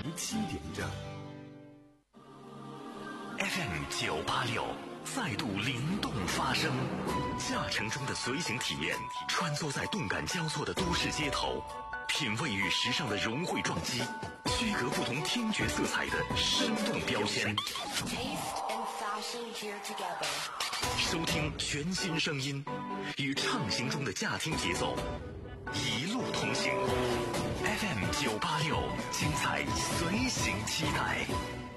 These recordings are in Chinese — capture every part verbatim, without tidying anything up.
七点整。 F M 九八六再度灵动发声，驾乘中的随行体验，穿梭在动感交错的都市街头，品味与时尚的融汇撞击，区隔不同听觉色彩的生动标签。收听全新声音，与畅行中的驾听节奏，一路同行。F M 九八六，精彩随行期待。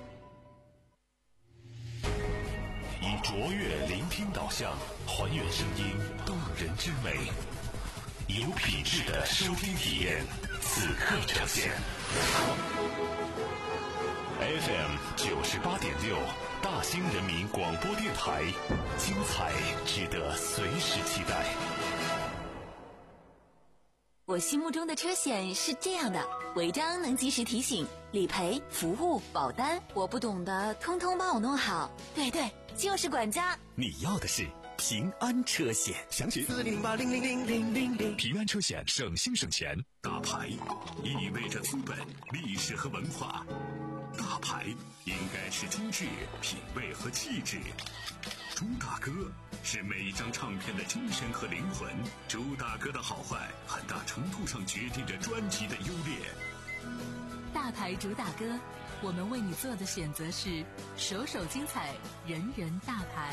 以卓越聆听导向，还原声音动人之美，有品质的收听体验，此刻呈现。F M 九十八点六，大兴人民广播电台，精彩值得随时期待。 我心目中的车险是这样的：违章能及时提醒，理赔、服务、保单，我不懂的通通帮我弄好。对对，就是管家。 你要的是平安车险，详询四零八零零零零零零。平安车险，省心省钱。大牌意味着资本、历史和文化，大牌应该是精致、品味和气质。朱大哥是每一张唱片的精神和灵魂，朱大哥的好坏很大程度上决定着专辑的优劣。 大牌主打歌，我们为你做的选择是首首精彩，人人大牌。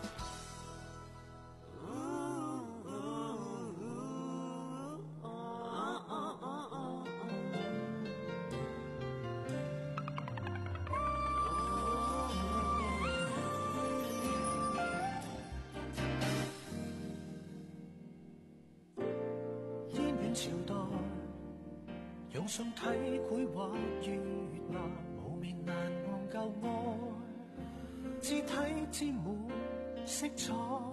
用心體繪畫越難無眠難忘舊愛，肢體沾滿色彩，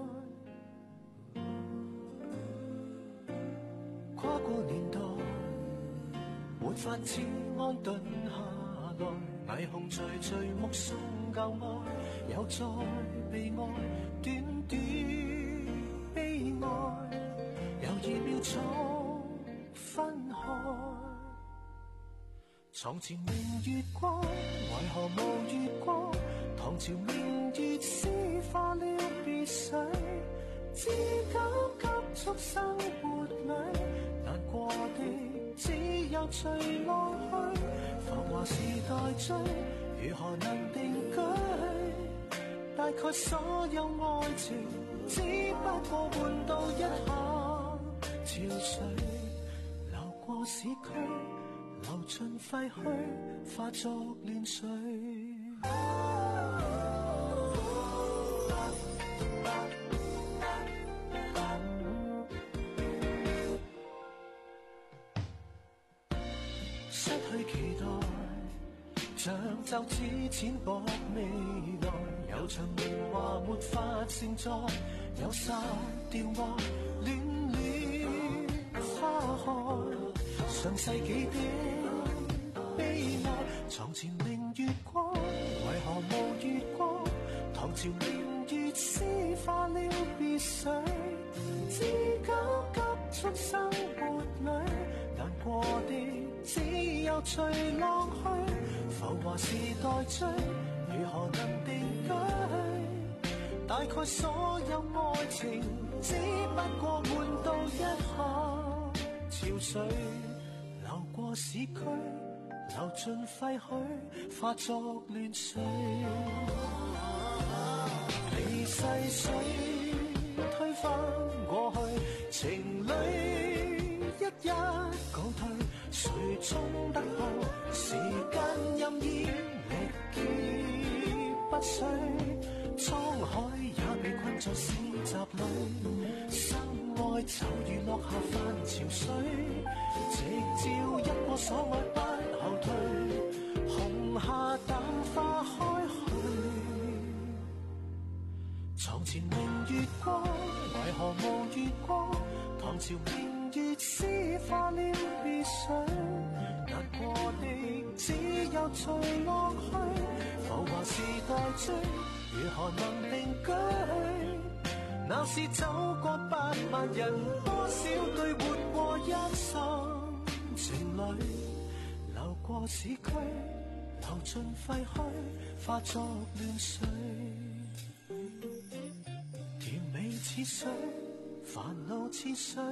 跨過年代沒法子安頓下來，霓虹徐徐目送舊愛又再被愛，短短悲哀猶豫秒速分開。床前明月光，為何無月光？唐朝明月詩化了別緒，知交急速生活裏，難過的只有隨浪去。浮華時代追，如何能定居？大概所有愛情，只不過換到一行潮水，流過市區。流盡廢墟，化作亂水。失去期待，像皺紙淺薄未來，有場年華沒法承載，有殺掉愛，戀戀花開。上世紀的悲哀，床前明月光，為何無月光？唐朝明月詩化了別緒，知交急速生活裏，難過的只有隨浪去。浮華時代追，如何能定居？大概所有愛情，只不過換到一行潮水。流過市區，流盡廢墟，化作亂水。離逝水推翻過去，情侶一一告退，誰衝得到？時間任意力竭不衰，滄海也被困在市集裏，心愛就如落下泛潮水。直照一過所愛不後退，紅霞淡化開去。床前明月光，為何無月光？唐朝明月詩化了別緒，難過的只有隨浪去。浮華時代追，如何能定居？那是走過百萬人，多少對活過一生情侶，流過過市區，流盡廢墟，化作亂水。甜美似水，煩惱似水，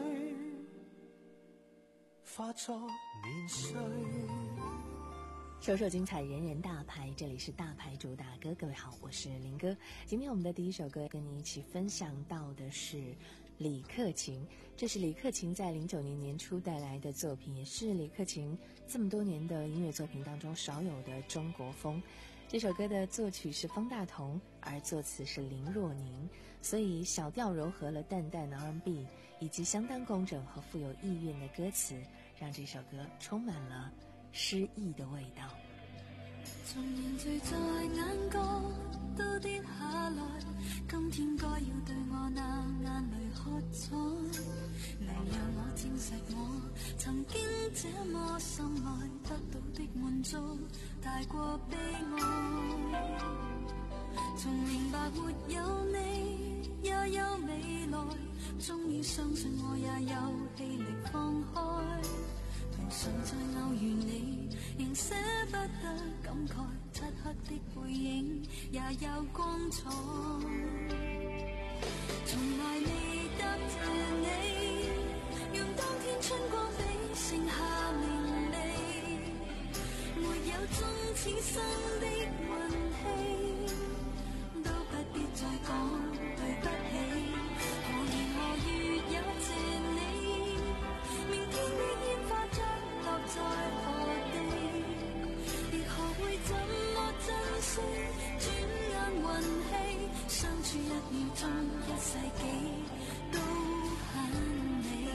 化作年歲。 首首精彩，人人大牌，这里是大牌主打歌。各位好，我是林哥。今天我们的第一首歌跟你一起分享到的是李克勤，这是李克勤在零九年年初带来的作品，也是李克勤这么多年的音乐作品当中少有的中国风。这首歌的作曲是方大同，而作词是林若宁，所以小调糅合了淡淡的 R and B 以及相当工整和富有意蕴的歌词，让这首歌充满了诗意的味道。 從凝聚在眼角都跌下來，今天該要對我那眼淚喝彩，嚟讓我證實我曾經這麼深愛，得到的滿足大過悲哀。從明白沒有你也有未來，終於相信我也有氣力放開，同常在偶遇你，仍捨不得感慨，漆黑的背影也有光彩。從來未答謝你，讓當天春光比盛夏明媚，沒有終此生的運氣，都不必再講對不起。何年何月也謝你，明天的煙花將落在何地，亦學會怎麼珍惜，轉眼運氣，相處一秒鐘一世紀都很美。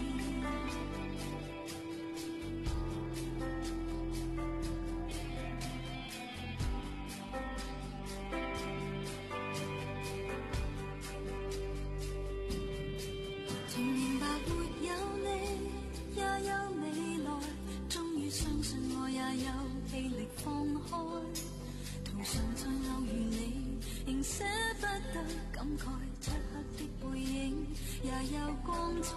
從明白沒有你也有未來，終於相信我也有氣力放開，同常在偶遇你，仍捨不得感慨，漆黑的背影也有光彩。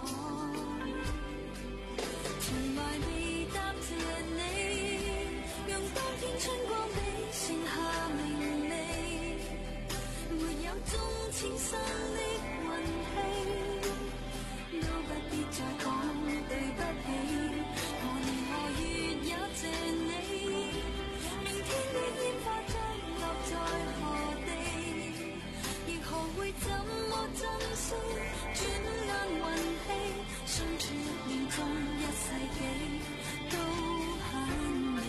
從來未答謝你，讓當天春光比盛夏明媚，沒有終此生的運氣，都不必再講對不起。何年何月也謝你，明天的煙花將落在何地，亦學會怎麼珍惜，轉眼運氣，相處一秒鐘一世紀都很美。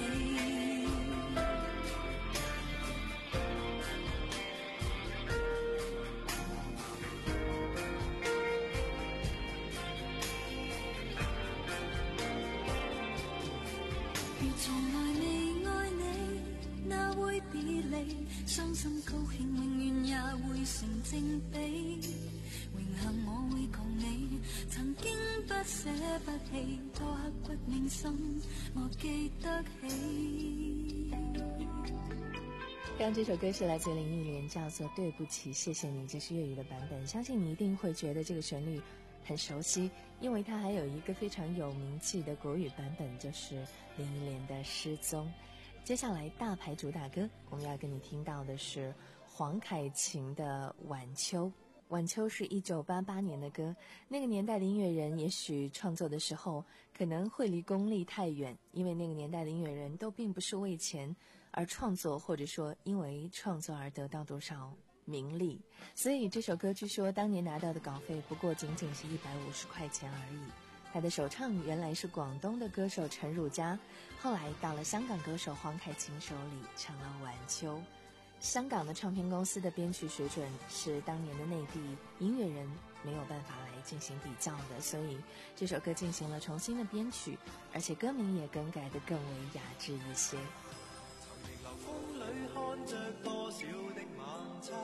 傷心高興永遠也會成正比，榮幸我會共你曾經不捨不棄，多刻骨銘心我記得起。 刚刚这首歌是来自林忆莲，叫做《对不起谢谢你》，这是粤语的版本，相信你一定会觉得这个旋律很熟悉，因为它还有一个非常有名气的国语版本，就是林忆莲的《失踪》。接下来大牌主打歌，我们要跟你听到的是黄凯芹的《晚秋》。晚秋是一九八八年的歌，那个年代的音乐人也许创作的时候可能会离功利太远，因为那个年代的音乐人都并不是为钱而创作，或者说因为创作而得到多少名利，所以这首歌据说当年拿到的稿费不过仅仅是一百五十块钱而已。他的首唱原来是广东的歌手陈汝佳，后来到了香港歌手黄凯芹手里唱了《晚秋》。香港的唱片公司的编曲水准是当年的内地音乐人没有办法来进行比较的，所以这首歌进行了重新的编曲，而且歌名也更改得更为雅致一些。 曾逆流風裏看着多少的晚秋，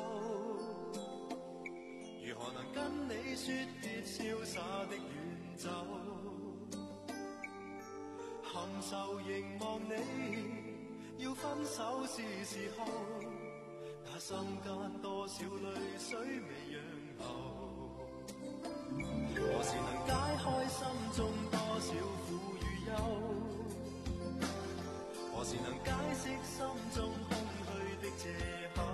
如何能跟你說別瀟灑的遠走，含愁凝望你，要分手是時候，那心間多少淚水未讓後，何時能解開心中多少苦與憂， 何時能解釋心中空虛的藉口？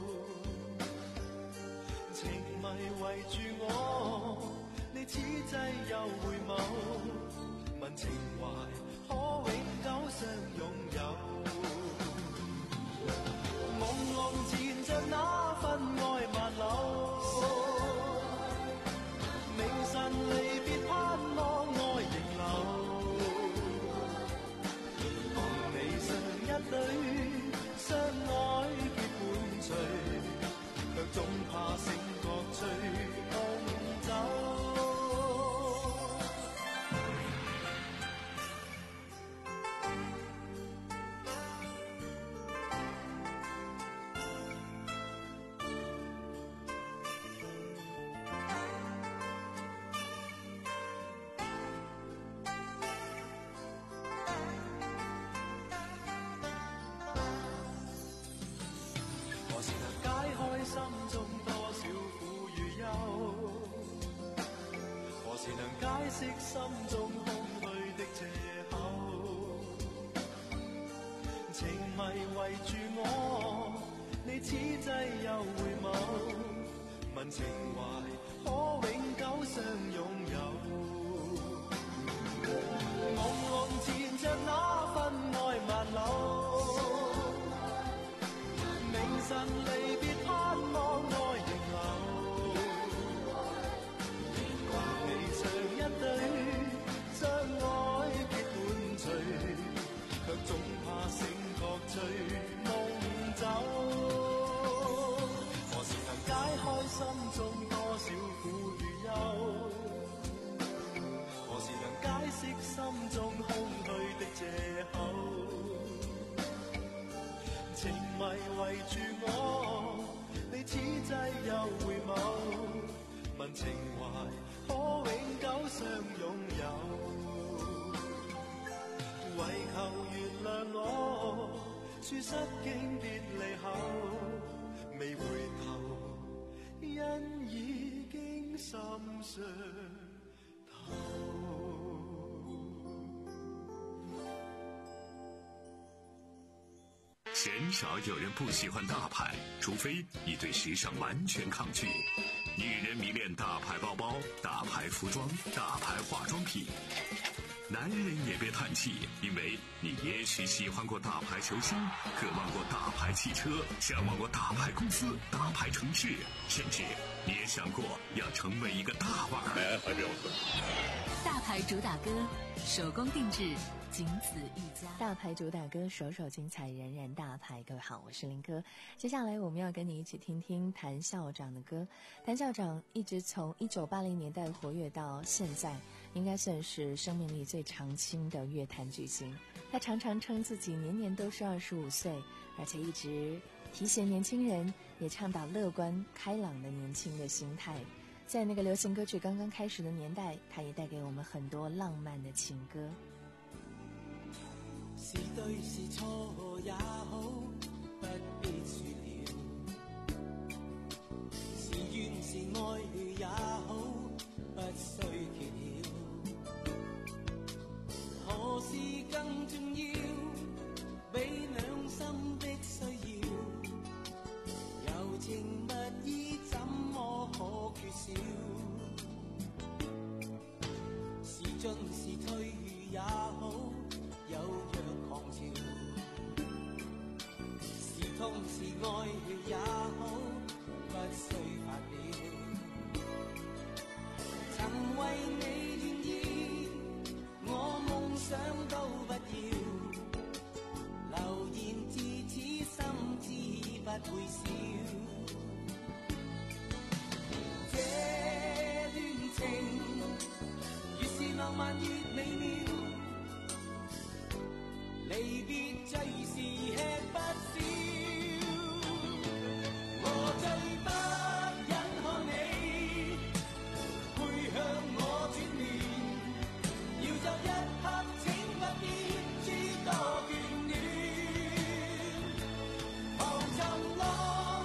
情迷圍住我，你此際又回眸，問情懷可永久相擁有。朦朧纏着那份愛萬縷，明晨離別盼望愛仍留。同你上一對相愛結伴隨，卻總怕醒覺隨夢走。何時能解開心中多少苦與憂？何時能解釋心中空虛的藉口？情迷圍住我，你此際又回眸，問情懷可永久相擁有。朦朧纏着那份愛萬縷，明晨離別盼望愛仍留，共你上一對相愛結伴隨，卻總怕醒覺隨夢走。何時能解開心中多少苦與憂？何時能解釋心中空虛的藉口？情迷圍住我，你此際又回眸，問情懷可永久相擁有。為求原諒我，說失經別離後，未回頭，因已經心傷透。 鲜少有人不喜欢大牌，除非你对时尚完全抗拒。女人迷恋大牌包包、大牌服装、大牌化妆品。男人也别叹气，因为你也许喜欢过大牌球星，渴望过大牌汽车，向往过大牌公司、大牌城市，甚至你也想过要成为一个大腕儿。 大牌主打歌，手工定制，仅此一家。 大牌主打歌，首首精彩，人人大牌。各位好，我是林哥。接下来我们要跟你一起听听谭校长的歌。谭校长一直从一九八零年代活跃到现在，应该算是生命力最长青的乐坛巨星。他常常称自己年年都是二十五岁，而且一直提携年轻人，也倡导乐观开朗的年轻的心态。在那个流行歌曲刚刚开始的年代，他也带给我们很多浪漫的情歌。 是對是錯也好，不必說了；是怨是愛也好，不需揭曉。何事更重要？比兩心的需要，柔情蜜意怎麼可缺少？是進是退也好，有若狂潮，是痛是愛也好，不需發表。曾為你願意，我夢想都不要，流言自此心知不會少。這段情越是浪漫越美妙，離別最是吃不消，我最不忍看你背向我轉面，要走一刻請不必諸多眷戀，浮沉浪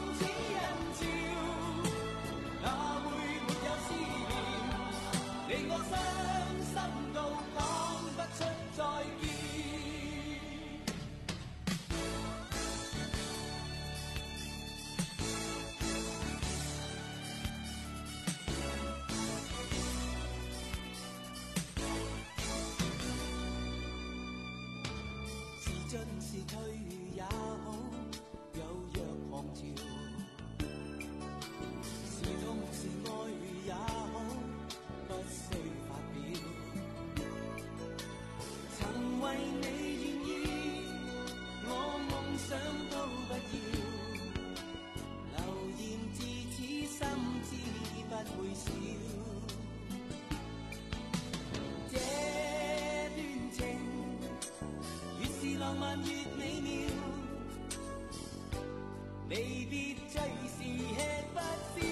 退也好，有若狂潮。是痛是愛也好，不需發表。曾為你願意，我夢想都不要。流言自此心知不會少。這段情越是浪漫越美妙，未必最是吃不消。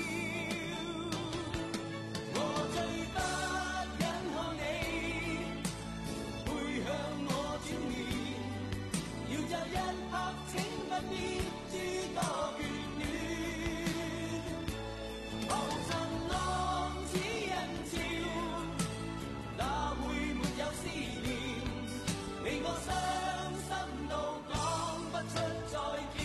我最不忍看你背向我轉面，要就一刻請不必諸多眷戀。浮沉浪似人潮，哪會沒有思念？你我傷心到講不出再見。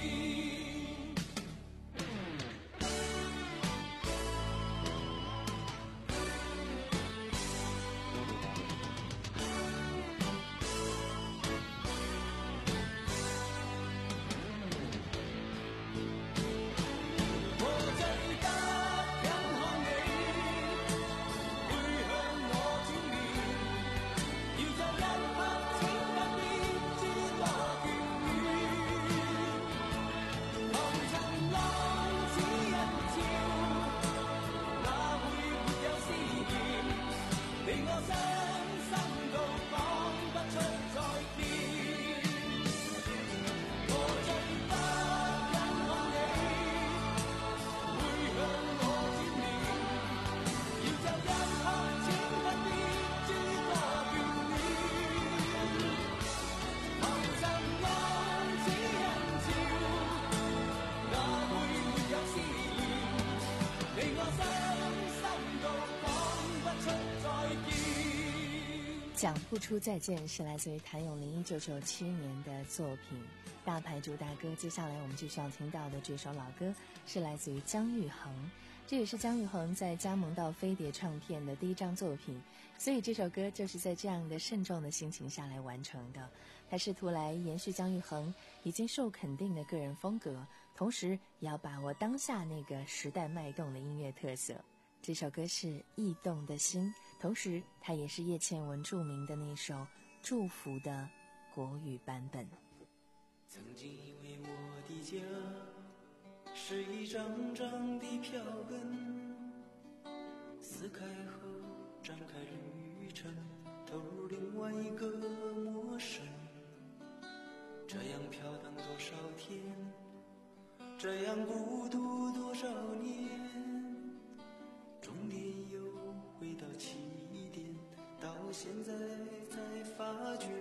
讲不出再见是来自于谭咏麟一九九七年的作品《大牌主打歌》。接下来我们继续要听到的这首老歌是来自于姜育恒，这也是姜育恒在加盟到飞碟唱片的第一张作品，所以这首歌就是在这样的慎重的心情下来完成的。他试图来延续姜育恒已经受肯定的个人风格，同时也要把握当下那个时代脉动的音乐特色。这首歌是《驿动的心》，同时它也是叶倩文著名的那首《祝福》的国语版本。 曾经以为我的家是一张张的票根，撕开后展开旅程，投入另外一个陌生。这样飘荡多少天，这样孤独多少年，终点又回到起点，到现在才发觉。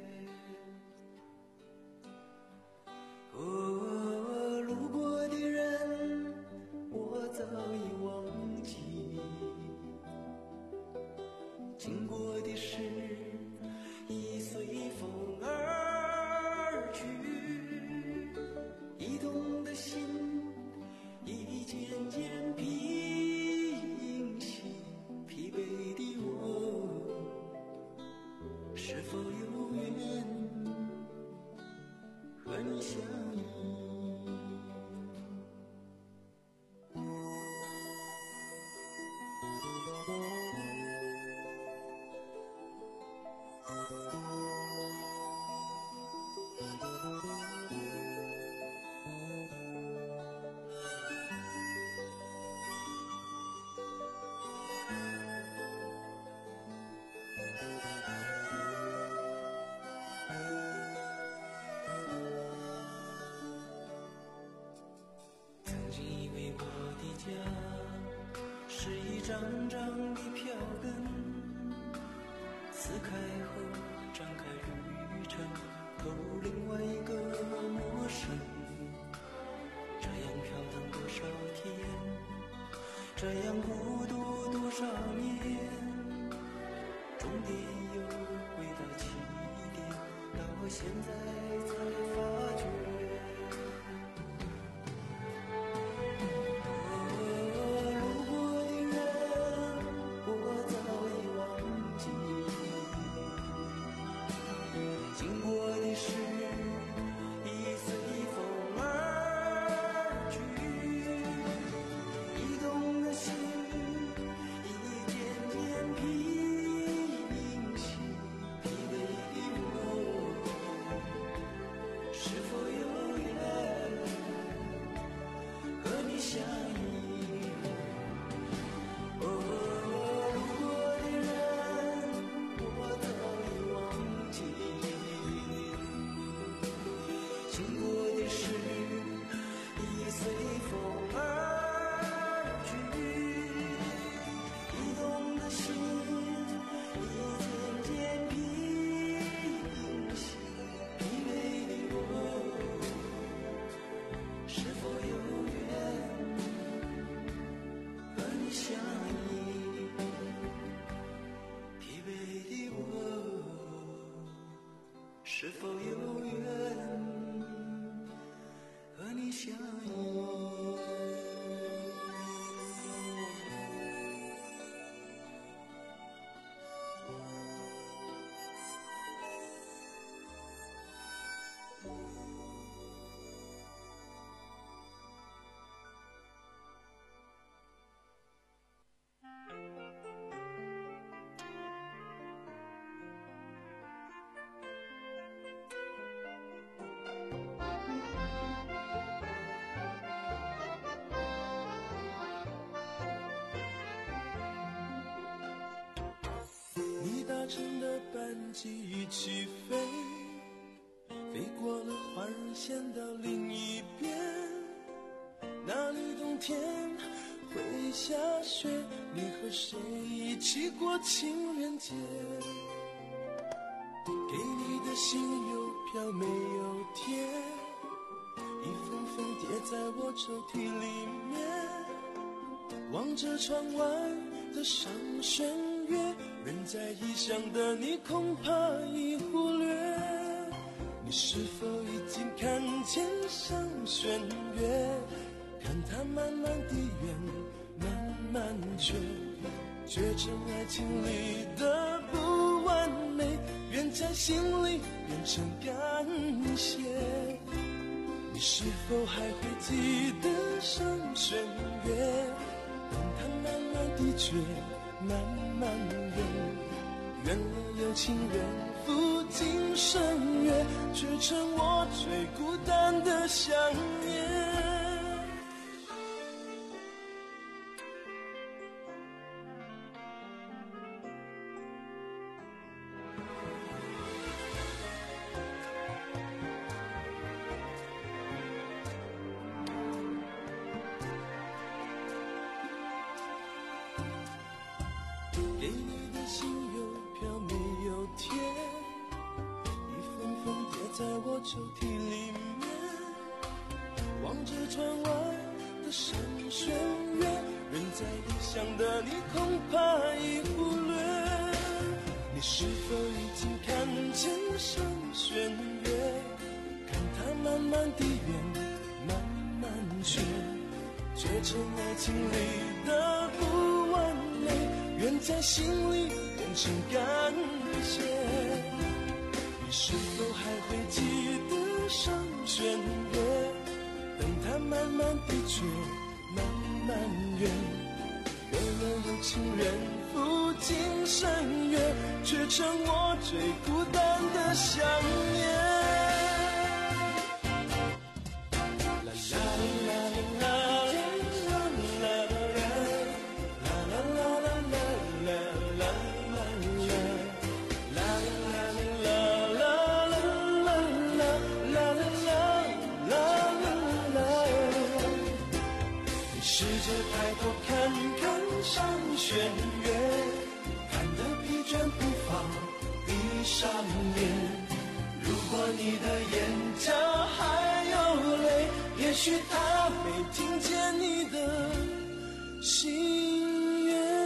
哦，路过的人我早已忘记，经过的事已随风而去，移动的心已渐渐平息，疲惫的我是否有缘和你相依。张张的票根，撕开后展开旅程，投入另外一个陌生。这样飘荡多少天，这样孤独多少年，终点又回到起点，到现在才发觉。经过的事程的班机起飞，飞过了花儿线到另一边，那里冬天会下雪，你和谁一起过情人节？给你的信邮票没有贴，一封封叠在我抽屉里面，望着窗外的上弦月，人在异乡的你恐怕已忽略，你是否已经看见上弦月？看它慢慢地圆，慢慢缺，缺成爱情里的不完美，愿在心里变成感谢。你是否还会记得上弦月？等它慢慢地缺，慢慢圆，圆了有情人赴今生约，却成我最孤单的想念。给你的信邮票没有贴，一封封叠在我抽屉里面，望着窗外的上弦月，人在异乡的你恐怕已忽略，你是否已经看见上弦月？看它慢慢地圆，慢慢缺，缺成爱情里的不完美，愿在心里变成感谢。你是否还会记得上弦月？等它慢慢地缺，慢慢圆，圆了有情人赴今生约，却成我最孤单的想念。试着抬头看看上弦月，看得疲倦不放，闭上眼。如果你的眼角还有泪，也许他没听见你的心愿。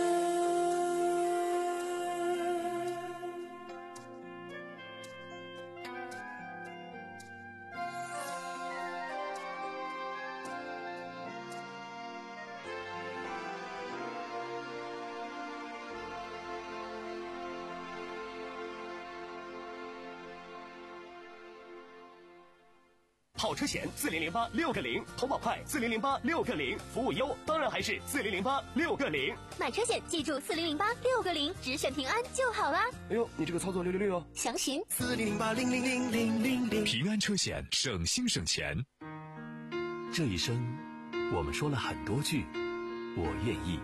跑车险四零零八六个零，投保快四零零八六个零，服务优当然还是四零零八六个零。 买车险记住四零零八六个零，只选平安就好啦。 哎呦，你这个操作六六六哦！ 详询四零零八零零零零零零。 平安车险，省心省钱。这一生，我们说了很多句“我愿意”。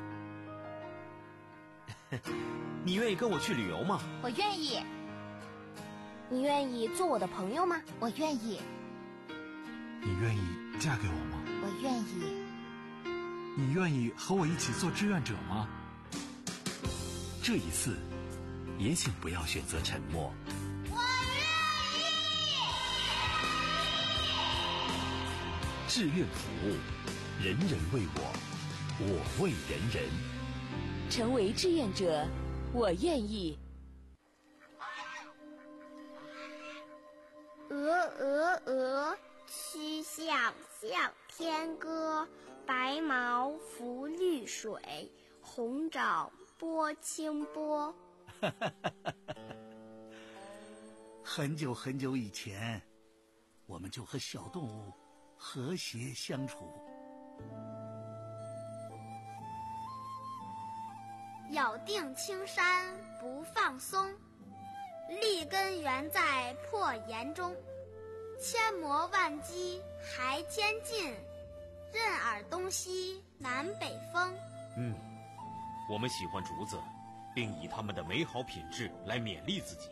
你愿意跟我去旅游吗？ 我愿意。你愿意做我的朋友吗？我愿意。 你愿意嫁给我吗？ 我愿意。 你愿意和我一起做志愿者吗？ 这一次，也请不要选择沉默。 我愿意。 志愿服务，人人为我，我为人人。 成为志愿者，我愿意。 鹅鹅鹅，曲项向天歌，白毛浮绿水，红掌拨清波。 很久很久以前，我们就和小动物和谐相处。 咬定青山不放松，立根原在破岩中。千磨万击还坚劲，任尔东西南北风。 嗯，我们喜欢竹子， 并以他们的美好品质来勉励自己。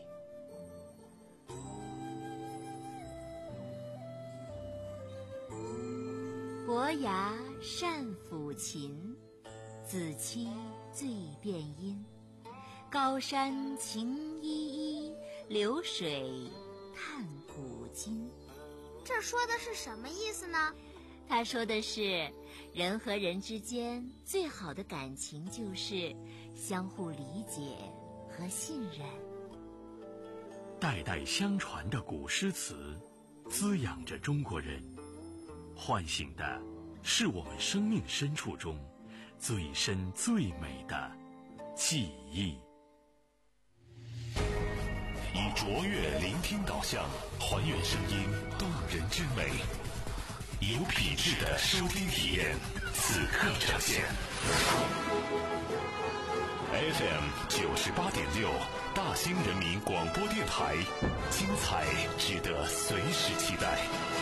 伯牙善抚琴，子期醉便音。高山晴依依，流水叹古今。 这说的是什么意思呢？ 他说的是，人和人之间最好的感情就是相互理解和信任。 代代相传的古诗词，滋养着中国人，唤醒的是我们生命深处中最深最美的记忆。 以卓越聆听导向，还原声音动人之美，有品质的收听体验，此刻呈现。F M 九十八点六，大兴人民广播电台，精彩值得随时期待。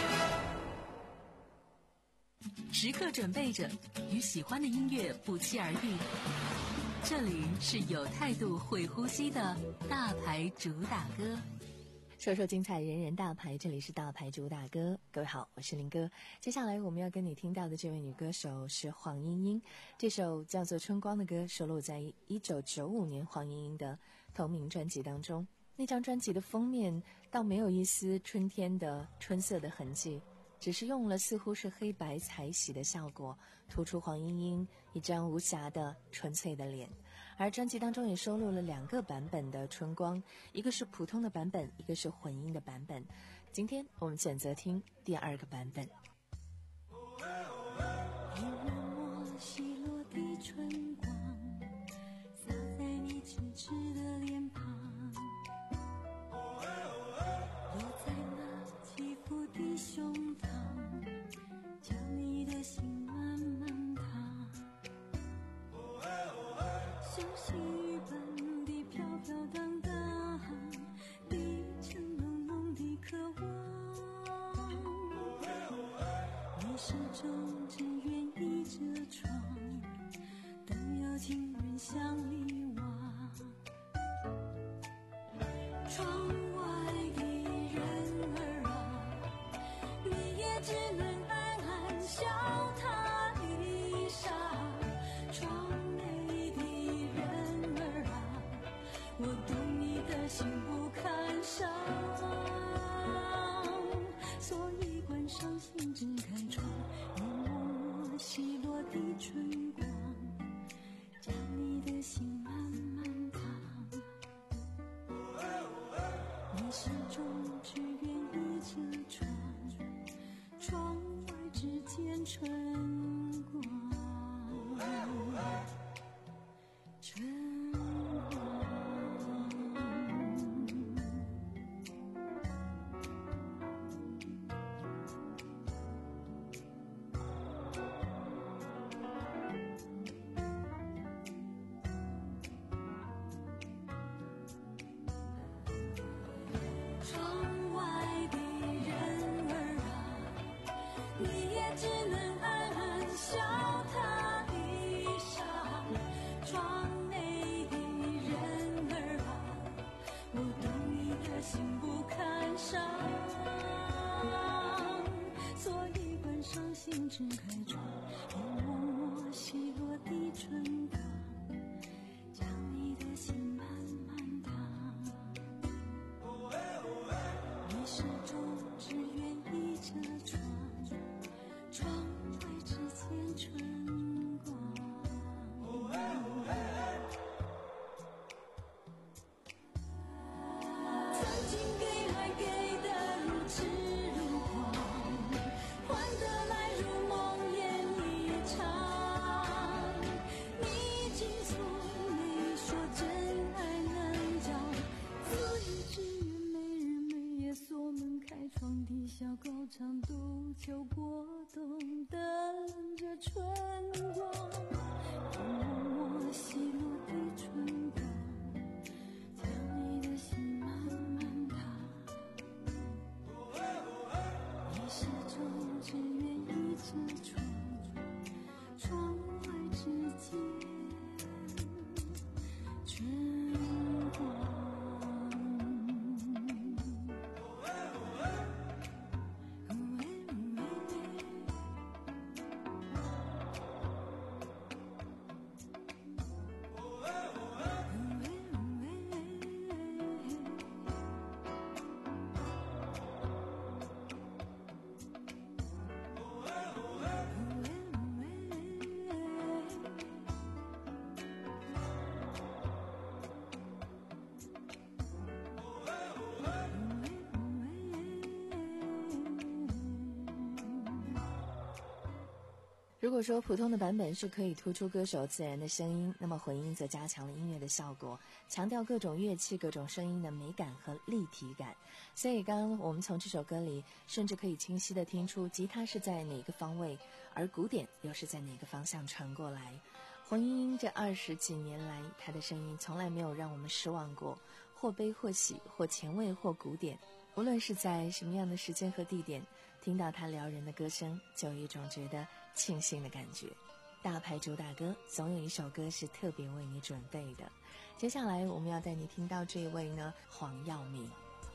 时刻准备着，与喜欢的音乐不期而遇。这里是有态度、会呼吸的大牌主打歌。 说说精彩，人人大牌，这里是大牌主打歌。各位好，我是林哥。接下来我们要跟你听到的这位女歌手是黄莺莺，这首叫做《春光》的歌收录在一九九五年黄莺莺的同名专辑当中。那张专辑的封面倒没有一丝春天的春色的痕迹，只是用了似乎是黑白彩洗的效果，突出黄莺莺一张无瑕的纯粹的脸。而专辑当中也收录了两个版本的《春光》，一个是普通的版本，一个是混音的版本。今天我们选择听第二个版本。 一轮墨西落的春光，洒在你痴痴的脸庞，落在那起伏的胸膛，将你的心慢慢烫，像细雨般的飘飘荡荡，历程浓浓的渴望，你始终只愿意遮窗，等有情人向你望，窗外的人儿啊，你也只能暗暗笑他一傻，窗内的人儿啊，我懂你的心不堪伤，所以关上心只开窗，一抹抹稀落的春光，将你的心慢慢烫，你始终只愿意遮窗，窗外只见春光，春光。窗外的人儿啊，你也只能暗暗笑他一傻，窗内的人儿啊，我懂你的心不堪伤，所以关上心只开窗，一抹抹稀落的春光，将你的心慢慢烫，你始终只愿意遮窗，窗外只见春光。曾经给爱给的如痴如狂，换得来如梦魇一场。你竟从没说真爱能叫自以之愿，每日每夜锁门开窗，地下高唱杜秋过冬的冷着春光，一抹抹稀落的春光，将你的心慢慢烫，你始终只愿意遮窗，窗外只见春如果说普通的版本是可以突出歌手自然的声音，那么混音则加强了音乐的效果，强调各种乐器、各种声音的美感和立体感。所以刚刚我们从这首歌里甚至可以清晰地听出吉他是在哪个方位，而鼓点又是在哪个方向传过来。黄莺莺这二十几年来，她的声音从来没有让我们失望过，或悲或喜，或前卫或古典。无论是在什么样的时间和地点，听到她撩人的歌声，就有一种觉得庆幸的感觉。大牌主打歌总有一首歌是特别为你准备的。接下来我们要带你听到这一位呢，黄耀明。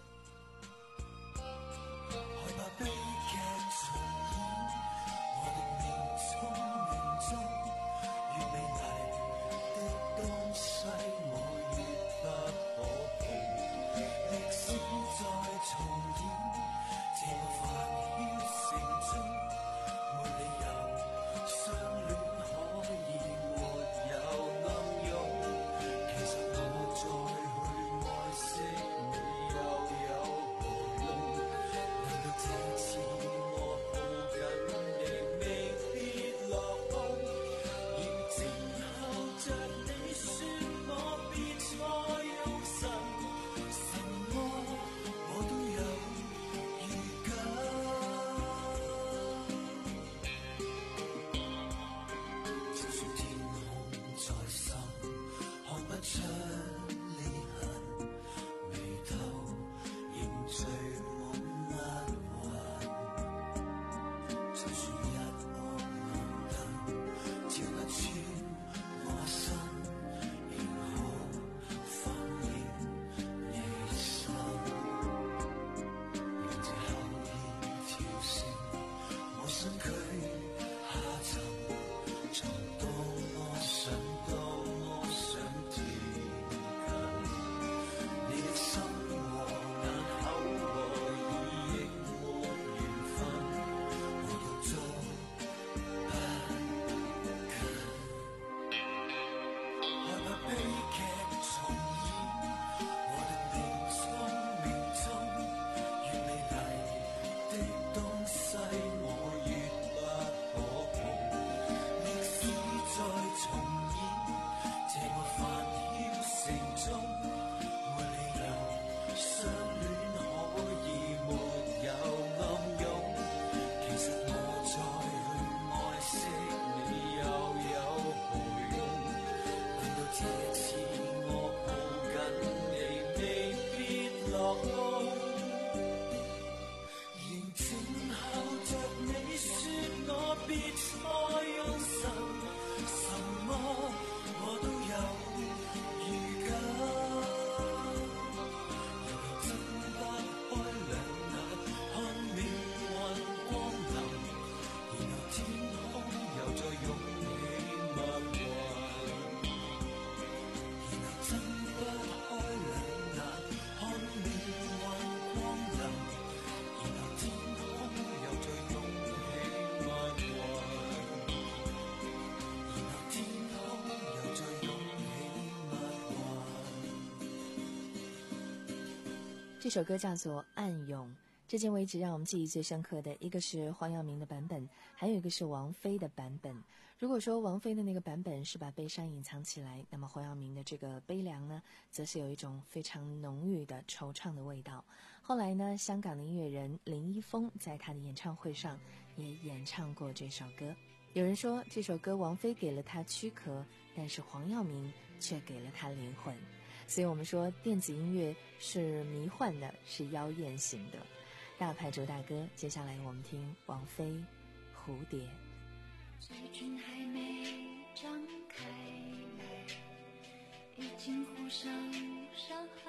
这首歌叫做《暗涌》，至今为止让我们记忆最深刻的一个是黄耀明的版本，还有一个是王菲的版本。如果说王菲的那个版本是把悲伤隐藏起来，那么黄耀明的这个悲凉呢，则是有一种非常浓郁的惆怅的味道。后来呢，香港的音乐人林一峰在他的演唱会上也演唱过这首歌。有人说这首歌王菲给了他躯壳，但是黄耀明却给了他灵魂。所以我们说电子音乐是迷幻的，是妖艳型的。大牌主打歌，接下来我们听王菲《蝴蝶》。 水军还没张开来，已经互相伤害，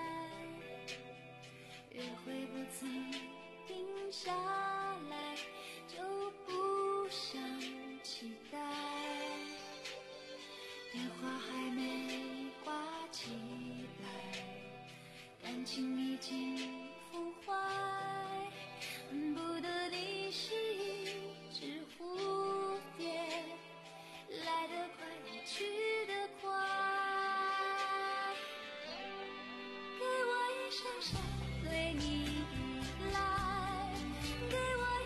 约会不曾定下来，就不想期待，电话还没挂起来，感情已经腐坏，恨不得你是一只蝴蝶，来得快也去得快，给我一双手对你依赖，给我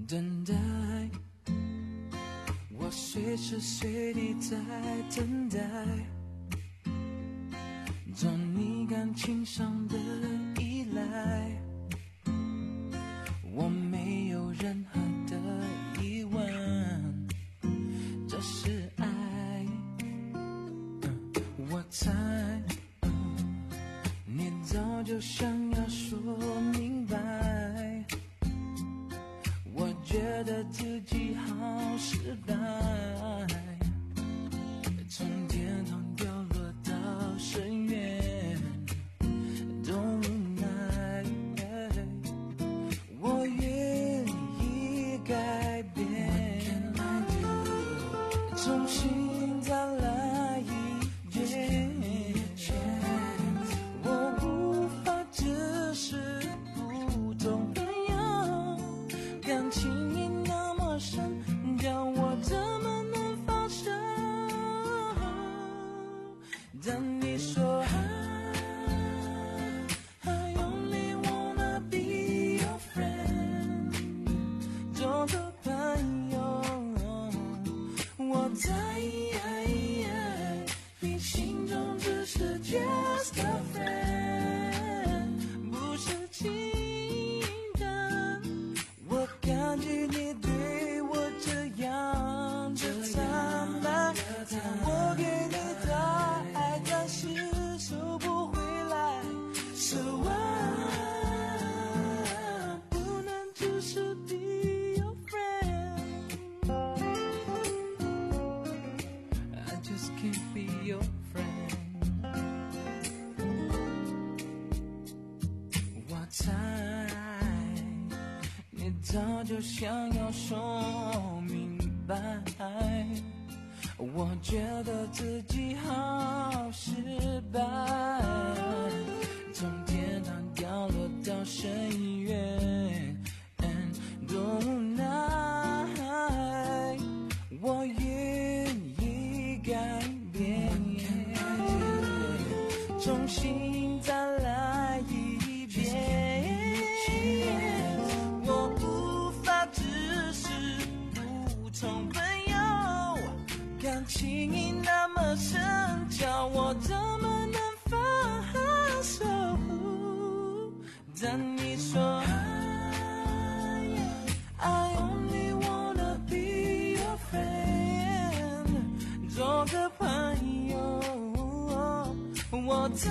等待，我随时随地在等待，做你感情上的依赖，我没有任何的疑问，这是爱。嗯、我猜、嗯、你早就想要说明白，我觉得自己好失败，从天堂掉落到深渊都无奈，我愿意改变，重新再来一遍，我无法只是普通朋友，感情已那么深，叫我怎么能放手？当你说 I only wanna be your friend， 做个朋友，我在你心中只是 just a friend， 不是情人。我感激你对我这样的坦白，但我给你的爱暂时收不回来， So I 不能只是 be your friend， I just can't be your friend。 我猜你早就想要说明白，我觉得自己好失败，从天堂掉落到深渊多无奈，我愿意改变，重新再来一遍，我无法只是普通朋友，感情已那么深，叫我怎么能放手？当你说 I only wanna be your friend， 做个朋友，我在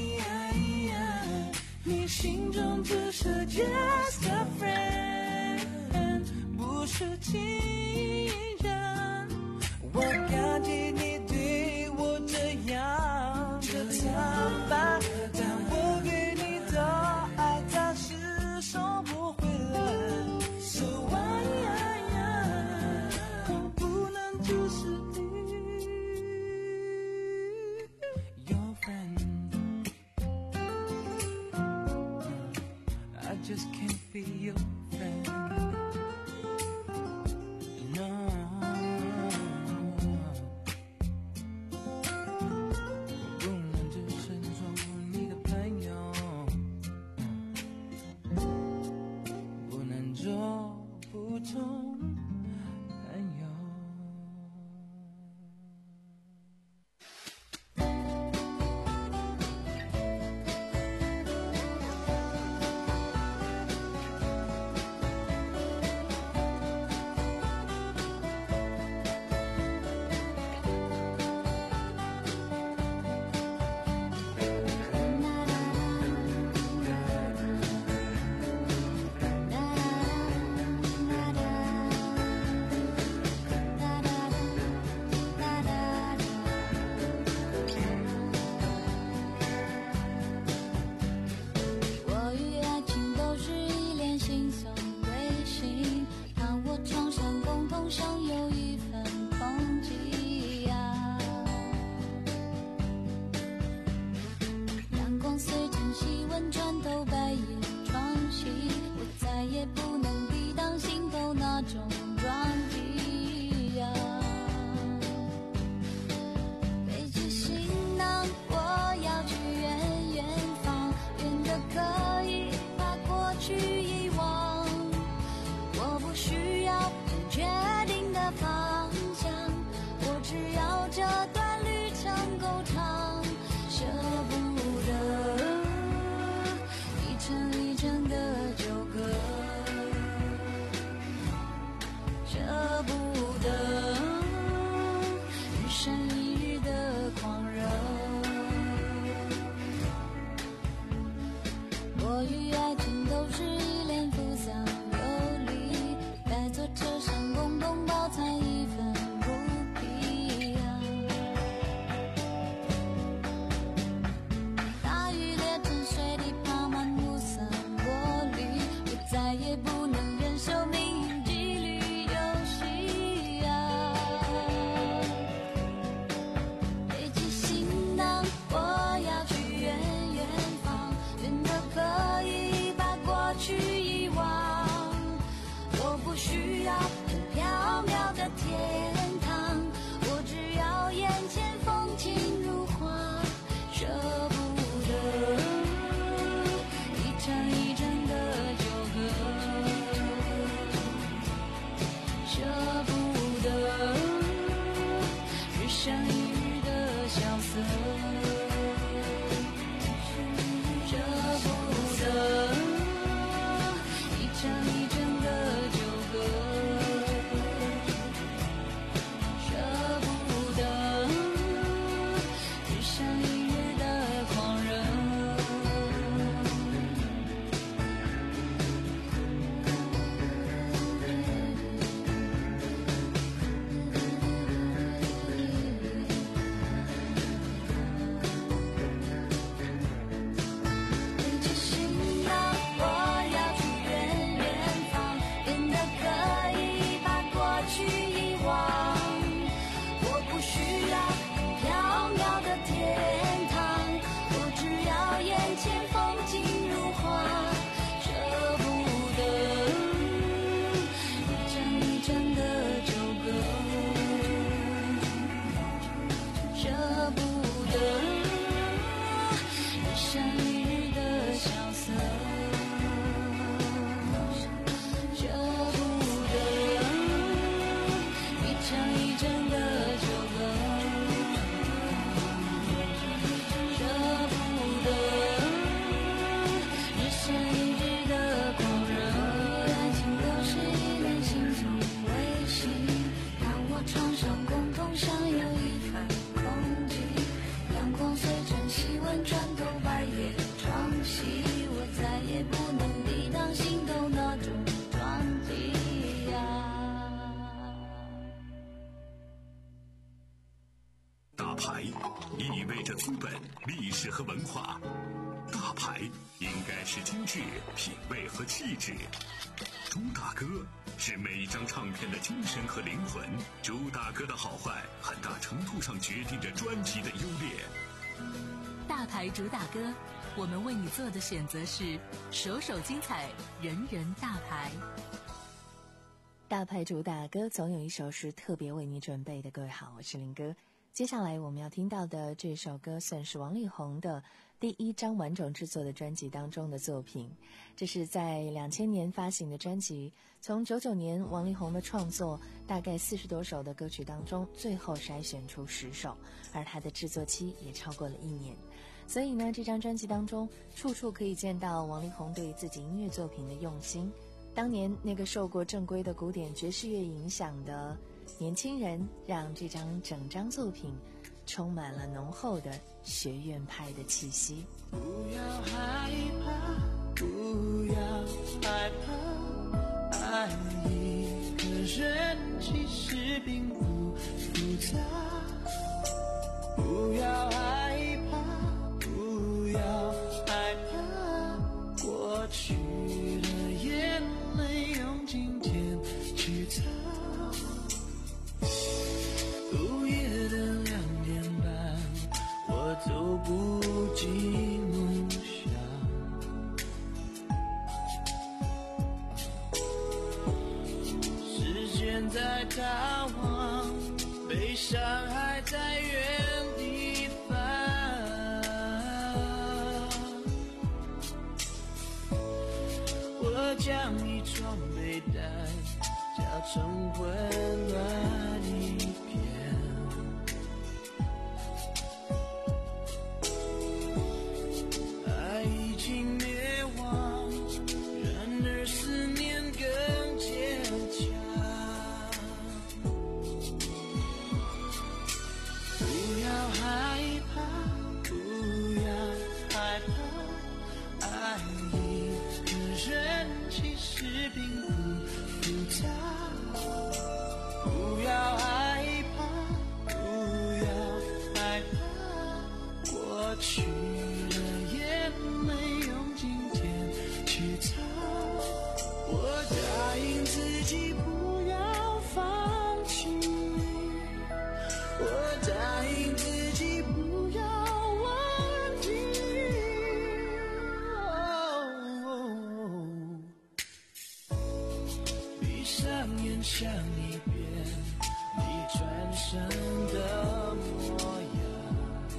你心中只是 just a friend， 不是情人。我感激你对我这样的坦白，但我给你的爱暂时收不回来， So I 我不能只是 your friend， I just can't be your friend， no。 色，舍不得一场一场的纠葛，舍不得日上一日的狂热。 大牌意味着资本、历史和文化，大牌应该是精致、品味和气质。朱大哥是每一张唱片的精神和灵魂，朱大哥的好坏很大程度上决定着专辑的优劣。 大牌主打歌，我们为你做的选择是首首精彩，人人大牌。 大牌主打歌总有一首是特别为你准备的。各位好，我是林哥。接下来我们要听到的这首歌算是王力宏的第一张完整制作的专辑当中的作品，这是在两千年发行的专辑，从九九年王力宏的创作大概四十多首的歌曲当中最后筛选出十首，而他的制作期也超过了一年。所以呢，这张专辑当中处处可以见到王力宏对自己音乐作品的用心。当年那个受过正规的古典爵士乐影响的年轻人，让这张整张作品充满了浓厚的学院派的气息。 不要害怕，不要害怕，爱一个人其实并不复杂。不要害怕，不要害怕，过去的眼泪用今天去擦。午夜的两点半，我走不进梦乡。时间在逃亡，悲伤还在原地放。我将一床被单搅成混乱一片，爱已经灭亡，然而思念更坚强。不要害怕，不要害怕，爱一个人其实并不复杂。不要害怕，不要害怕，过去的眼泪用今天去擦。我答应自己不要放弃，我答应自己不要忘记。闭上眼想一遍你转身的模样，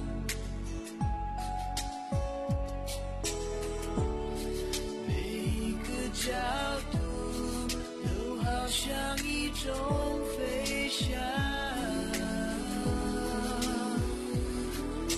每一个角度都好像一种飞翔。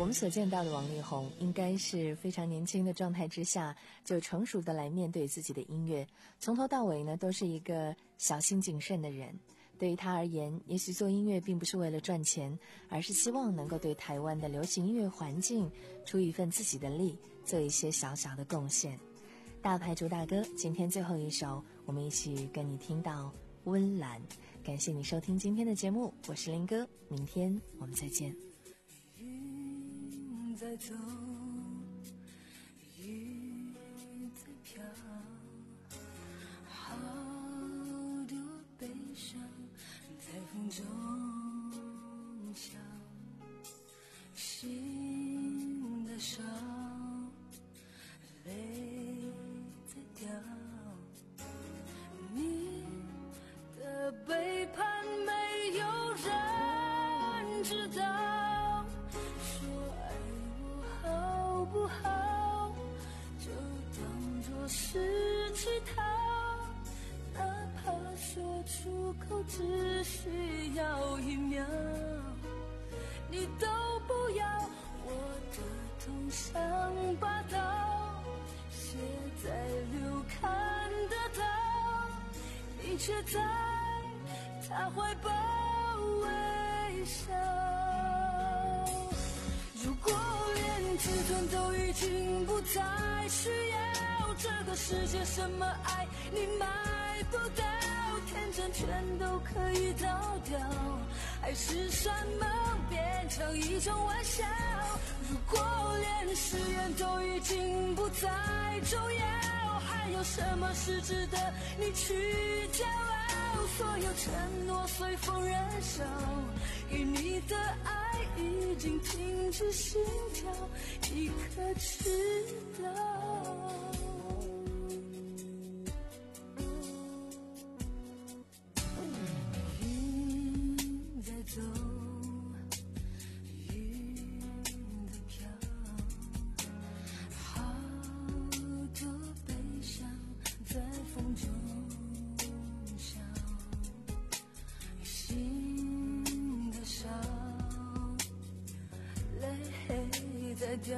我们所见到的王力宏应该是非常年轻的状态之下就成熟的来面对自己的音乐，从头到尾呢都是一个小心谨慎的人。对于他而言，也许做音乐并不是为了赚钱，而是希望能够对台湾的流行音乐环境出一份自己的力，做一些小小的贡献。大牌主打歌，今天最后一首，我们一起跟你听到温岚。感谢你收听今天的节目，我是林哥，明天我们再见。 云在走，雨在飘，好多悲伤在风中笑，心的伤泪在掉，你的背叛没有人知道，说爱我好不好，就当作是乞讨，哪怕说出口只需要一秒，你都不要，我的痛像把刀写在流看得到，你却在他怀抱微笑。如果连自尊都已经不再需要，这个世界什么爱你买不到，天真全都可以倒掉，爱是什么变成一种玩笑。如果连誓言都已经不再重要，还有什么是值得你去骄傲？所有承诺随风燃烧，给你的爱已经停止心跳，你可知道？云在走，云在飘，好多悲伤在风中笑，心的伤泪在掉，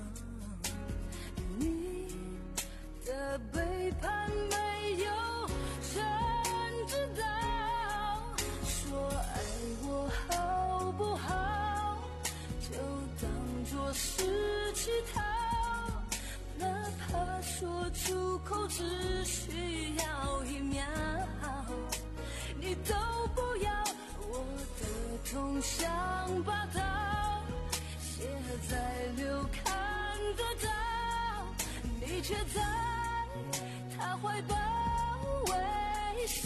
你的背叛没有人知道，说爱我好不好，就当作是乞讨，哪怕说出口只需要一秒，你都不要，我的痛像把刀写在流看得到，你却在他怀抱微笑。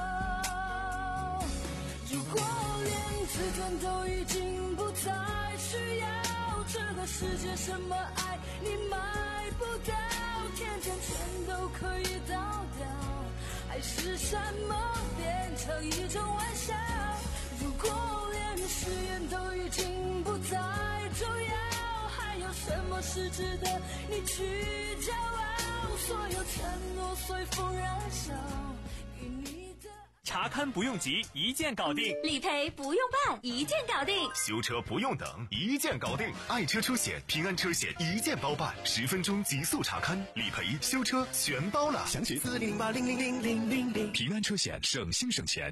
如果连自尊都已经不再需要，这个世界什么爱你买不到，天天全都可以倒掉，爱是什么变成一种玩笑。如果连誓言都已经不再重要，还有什么是值得你去骄傲？所有承诺随风燃烧，给你的查勘不用急，一键搞定； 理赔不用办，一键搞定； 修车不用等，一键搞定。爱车出险，平安车险一键包办，十分钟极速查勘、理赔、修车全包了。详询四零八零零零零零零。平安车险，省心省钱。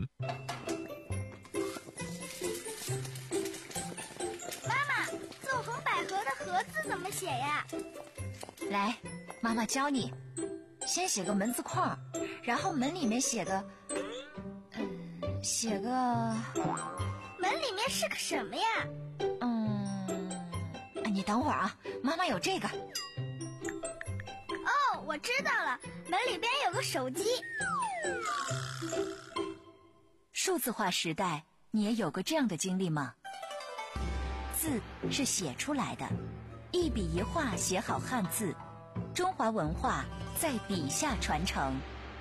妈妈，纵横捭阖的阖字怎么写呀？ 来，妈妈教你，先写个门字框，然后门里面写个嗯，写个门里面是个什么呀？ 嗯，你等会儿啊，妈妈有这个。 哦，我知道了，门里边有个手机。 数字化时代，你也有过这样的经历吗？字是写出来的，一笔一画写好汉字，中华文化在笔下传承。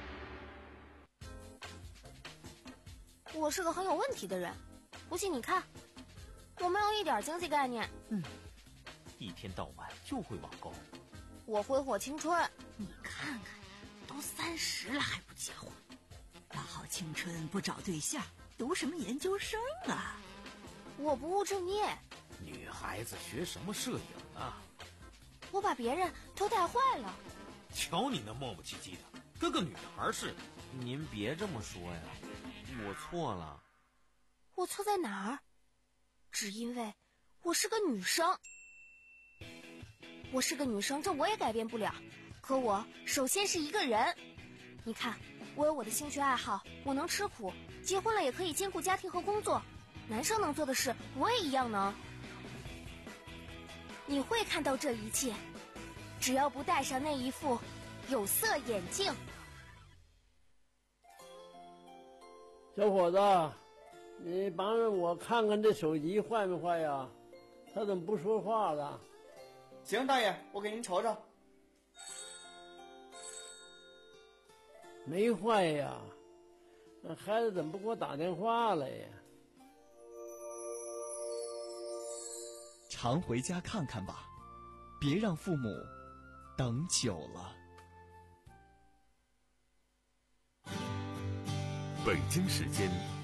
我是个很有问题的人，不信你看，我没有一点经济概念。 嗯，一天到晚就会网购。 我挥霍青春。 你看看，都三十了还不结婚，大好青春不找对象，读什么研究生啊？ 我不务正业， 女孩子学什么摄影啊？ 我把别人都带坏了。 瞧你那磨磨唧唧的，跟个女孩似的。 您别这么说呀，我错了。 我错在哪儿？只因为我是个女生。我是个女生，这我也改变不了。可我首先是一个人。你看，我有我的兴趣爱好，我能吃苦，结婚了也可以兼顾家庭和工作。男生能做的事，我也一样能。你会看到这一切，只要不戴上那一副有色眼镜。 小伙子，你帮着我看看这手机坏没坏呀？他怎么不说话了？ 行，大爷，我给您瞅瞅。 没坏呀，那孩子怎么不给我打电话了呀？ 常回家看看吧，别让父母等久了。 北京时间